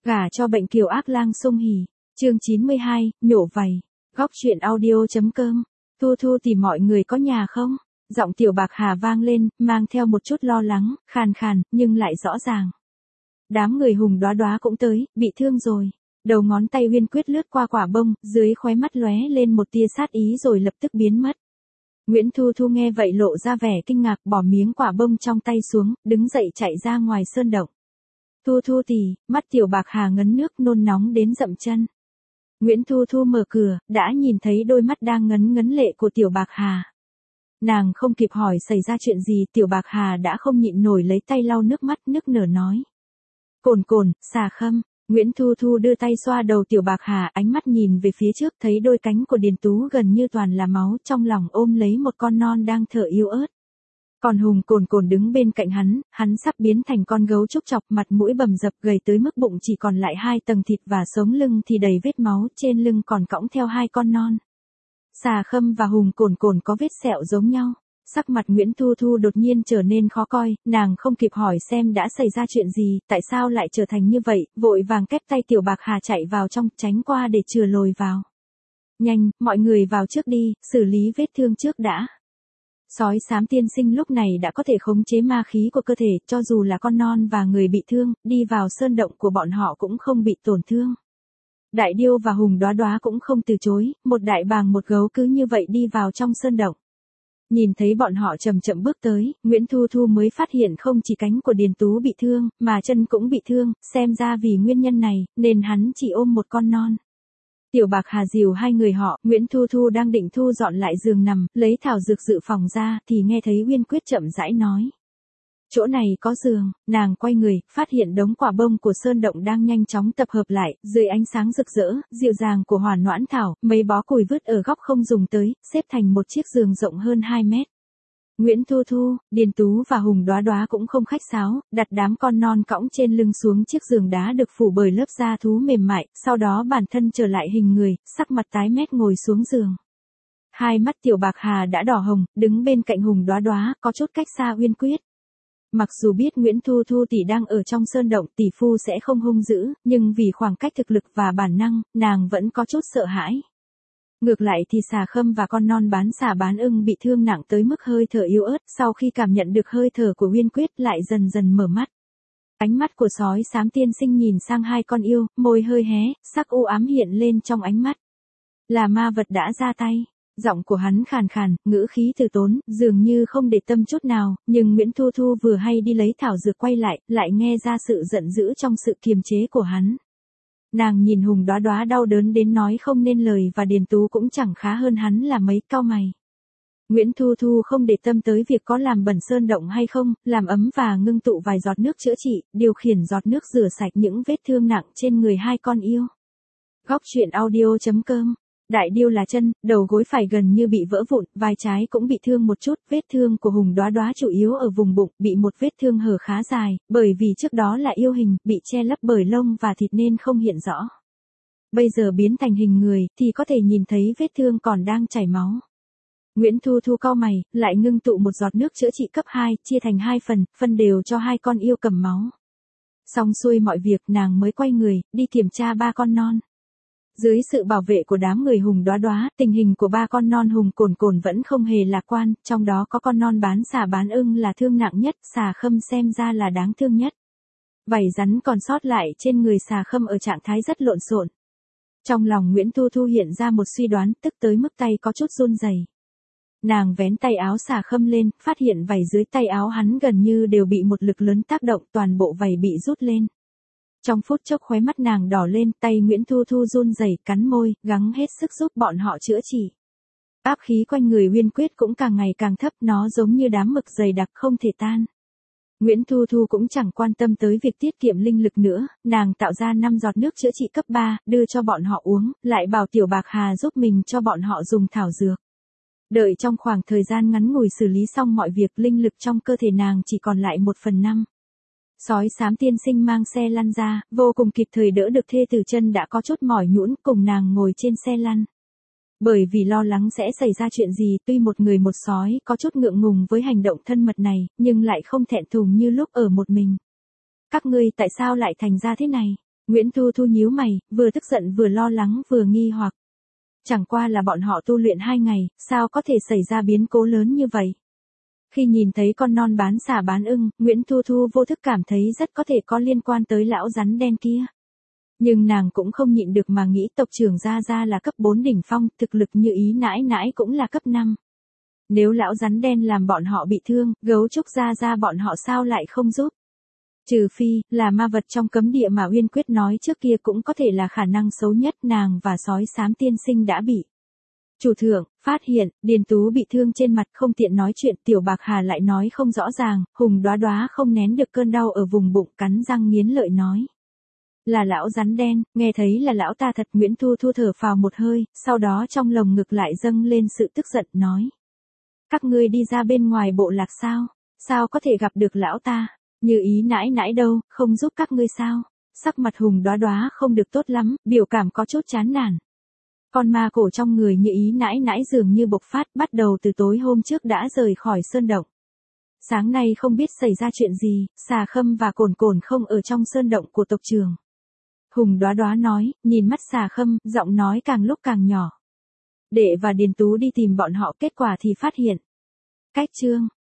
Gả cho bệnh kiều ác lang sung hỉ. Chương 92, nhổ vầy. Góc truyện audio.com. Thu Thu tìm mọi người có nhà không? Giọng Tiểu Bạc Hà vang lên, mang theo một chút lo lắng, khàn khàn, nhưng lại rõ ràng. Đám người Hùng Đóa Đóa cũng tới, bị thương rồi. Đầu ngón tay Uyên Quyết lướt qua quả bông, dưới khóe mắt lóe lên một tia sát ý rồi lập tức biến mất. Nguyễn Thu Thu nghe vậy lộ ra vẻ kinh ngạc, bỏ miếng quả bông trong tay xuống, đứng dậy chạy ra ngoài sơn động. Thu Thu tỷ, mắt Tiểu Bạc Hà ngấn nước nôn nóng đến dậm chân. Nguyễn Thu Thu mở cửa, đã nhìn thấy đôi mắt đang ngấn ngấn lệ của Tiểu Bạc Hà. Nàng không kịp hỏi xảy ra chuyện gì, Tiểu Bạc Hà đã không nhịn nổi lấy tay lau nước mắt, nức nở nói. Cồn cồn, xà khâm. Nguyễn Thu Thu đưa tay xoa đầu Tiểu Bạc Hà, ánh mắt nhìn về phía trước, thấy đôi cánh của Điền Tú gần như toàn là máu, trong lòng ôm lấy một con non đang thở yếu ớt. Còn Hùng Cồn Cồn đứng bên cạnh hắn sắp biến thành con gấu trúc chọc, mặt mũi bầm dập, gầy tới mức bụng chỉ còn lại 2 tầng thịt và sống lưng thì đầy vết máu, trên lưng còn cõng theo 2 con non. Xà Khâm và Hùng Cồn Cồn có vết sẹo giống nhau. Sắc mặt Nguyễn Thu Thu đột nhiên trở nên khó coi, nàng không kịp hỏi xem đã xảy ra chuyện gì, tại sao lại trở thành như vậy, vội vàng kép tay Tiểu Bạc Hà chạy vào trong, tránh qua để chừa lồi vào. Nhanh, mọi người vào trước đi, xử lý vết thương trước đã. Sói xám tiên sinh lúc này đã có thể khống chế ma khí của cơ thể, cho dù là con non và người bị thương, đi vào sơn động của bọn họ cũng không bị tổn thương. Đại Điêu và Hùng Đóa Đóa cũng không từ chối, một đại bàng một gấu cứ như vậy đi vào trong sơn động. Nhìn thấy bọn họ chậm chậm bước tới, Nguyễn Thu Thu mới phát hiện không chỉ cánh của Điền Tú bị thương, mà chân cũng bị thương, xem ra vì nguyên nhân này, nên hắn chỉ ôm một con non. Tiểu Bạc Hà dìu hai người họ, Nguyễn Thu Thu đang định thu dọn lại giường nằm, lấy thảo dược dự phòng ra, thì nghe thấy Uyên Quyết chậm rãi nói. Chỗ này có giường, nàng quay người, phát hiện đống quả bông của sơn động đang nhanh chóng tập hợp lại, dưới ánh sáng rực rỡ, dịu dàng của hỏa noãn thảo, mấy bó củi vứt ở góc không dùng tới, xếp thành một chiếc giường rộng hơn 2 mét. Nguyễn Thu Thu, Điền Tú và Hùng Đóa Đóa cũng không khách sáo, đặt đám con non cõng trên lưng xuống chiếc giường đá được phủ bởi lớp da thú mềm mại, sau đó bản thân trở lại hình người, sắc mặt tái mét ngồi xuống giường. Hai mắt Tiểu Bạc Hà đã đỏ hồng, đứng bên cạnh Hùng Đóa Đóa, có chút cách xa Uyên Quyết. Mặc dù biết Nguyễn Thu Thu tỷ đang ở trong sơn động, tỷ phu sẽ không hung dữ, nhưng vì khoảng cách thực lực và bản năng, nàng vẫn có chút sợ hãi. Ngược lại thì Xà Khâm và con non bán xà bán ưng bị thương nặng tới mức hơi thở yếu ớt, sau khi cảm nhận được hơi thở của Uyên Quyết lại dần dần mở mắt. Ánh mắt của sói xám tiên sinh nhìn sang hai con yêu, môi hơi hé, sắc u ám hiện lên trong ánh mắt. Là ma vật đã ra tay. Giọng của hắn khàn khàn, ngữ khí từ tốn, dường như không để tâm chút nào, nhưng Nguyễn Thu Thu vừa hay đi lấy thảo dược quay lại nghe ra sự giận dữ trong sự kiềm chế của hắn. Nàng nhìn Hùng Đóa Đóa đau đớn đến nói không nên lời và Điền Tú cũng chẳng khá hơn hắn là mấy, cau mày. Nguyễn Thu Thu không để tâm tới việc có làm bẩn sơn động hay không, làm ấm và ngưng tụ vài giọt nước chữa trị, điều khiển giọt nước rửa sạch những vết thương nặng trên người hai con yêu. Góc truyện audio.com. Đại Điêu là chân, đầu gối phải gần như bị vỡ vụn, vai trái cũng bị thương một chút, vết thương của Hùng Đóa Đóa chủ yếu ở vùng bụng, bị một vết thương hở khá dài, bởi vì trước đó là yêu hình, bị che lấp bởi lông và thịt nên không hiện rõ. Bây giờ biến thành hình người, thì có thể nhìn thấy vết thương còn đang chảy máu. Nguyễn Thu Thu cau mày, lại ngưng tụ một giọt nước chữa trị cấp 2, chia thành 2 phần, phân đều cho hai con yêu cầm máu. Xong xuôi mọi việc, nàng mới quay người, đi kiểm tra 3 con non. Dưới sự bảo vệ của đám người Hùng Đóa Đóa, tình hình của 3 con non Hùng Cồn Cồn vẫn không hề lạc quan, trong đó có con non bán xà bán ưng là thương nặng nhất, Xà Khâm xem ra là đáng thương nhất. Vảy rắn còn sót lại trên người Xà Khâm ở trạng thái rất lộn xộn. Trong lòng Nguyễn Thu Thu hiện ra một suy đoán, tức tới mức tay có chút run rẩy. Nàng vén tay áo Xà Khâm lên, phát hiện vảy dưới tay áo hắn gần như đều bị một lực lớn tác động, toàn bộ vảy bị rút lên. Trong phút chốc khóe mắt nàng đỏ lên, tay Nguyễn Thu Thu run rẩy, cắn môi, gắng hết sức giúp bọn họ chữa trị. Áp khí quanh người Uyên Quyết cũng càng ngày càng thấp, nó giống như đám mực dày đặc không thể tan. Nguyễn Thu Thu cũng chẳng quan tâm tới việc tiết kiệm linh lực nữa, nàng tạo ra 5 giọt nước chữa trị cấp 3, đưa cho bọn họ uống, lại bảo Tiểu Bạc Hà giúp mình cho bọn họ dùng thảo dược. Đợi trong khoảng thời gian ngắn ngủi xử lý xong mọi việc, linh lực trong cơ thể nàng chỉ còn lại 1/5. Sói xám tiên sinh mang xe lăn ra, vô cùng kịp thời đỡ được thê tử chân đã có chút mỏi nhũn, cùng nàng ngồi trên xe lăn. Bởi vì lo lắng sẽ xảy ra chuyện gì, tuy một người một sói có chút ngượng ngùng với hành động thân mật này, nhưng lại không thẹn thùng như lúc ở một mình. Các ngươi tại sao lại thành ra thế này? Nguyễn Thu Thu nhíu mày, vừa tức giận vừa lo lắng vừa nghi hoặc. Chẳng qua là bọn họ tu luyện 2 ngày, sao có thể xảy ra biến cố lớn như vậy? Khi nhìn thấy con non bán xả bán ưng, Nguyễn Thu Thu vô thức cảm thấy rất có thể có liên quan tới lão rắn đen kia. Nhưng nàng cũng không nhịn được mà nghĩ tộc trưởng Gia Gia là cấp 4 đỉnh phong, thực lực như Ý nãi nãi cũng là cấp 5. Nếu lão rắn đen làm bọn họ bị thương, gấu trúc Gia Gia bọn họ sao lại không giúp? Trừ phi, là ma vật trong cấm địa mà Uyên Quyết nói trước kia cũng có thể là khả năng xấu nhất, nàng và sói xám tiên sinh đã bị. Chủ thượng, phát hiện, Điền Tú bị thương trên mặt không tiện nói chuyện, Tiểu Bạc Hà lại nói không rõ ràng, Hùng Đóa Đóa không nén được cơn đau ở vùng bụng, cắn răng nghiến lợi nói. Là lão rắn đen, nghe thấy là lão ta thật. Nguyễn Thu Thu thở phào một hơi, sau đó trong lồng ngực lại dâng lên sự tức giận, nói. Các ngươi đi ra bên ngoài bộ lạc sao? Sao có thể gặp được lão ta? Như Ý nãi nãi đâu, không giúp các ngươi sao? Sắc mặt Hùng Đóa Đóa không được tốt lắm, biểu cảm có chút chán nản. Con ma cổ trong người Như Ý nãi nãi dường như bộc phát, bắt đầu từ tối hôm trước đã rời khỏi sơn động. Sáng nay không biết xảy ra chuyện gì, Xà Khâm và Cồn Cồn không ở trong sơn động của tộc trưởng. Hùng Đóa Đóa nói, nhìn mắt Xà Khâm, giọng nói càng lúc càng nhỏ. Đệ và Điền Tú đi tìm bọn họ, kết quả thì phát hiện. Cách chương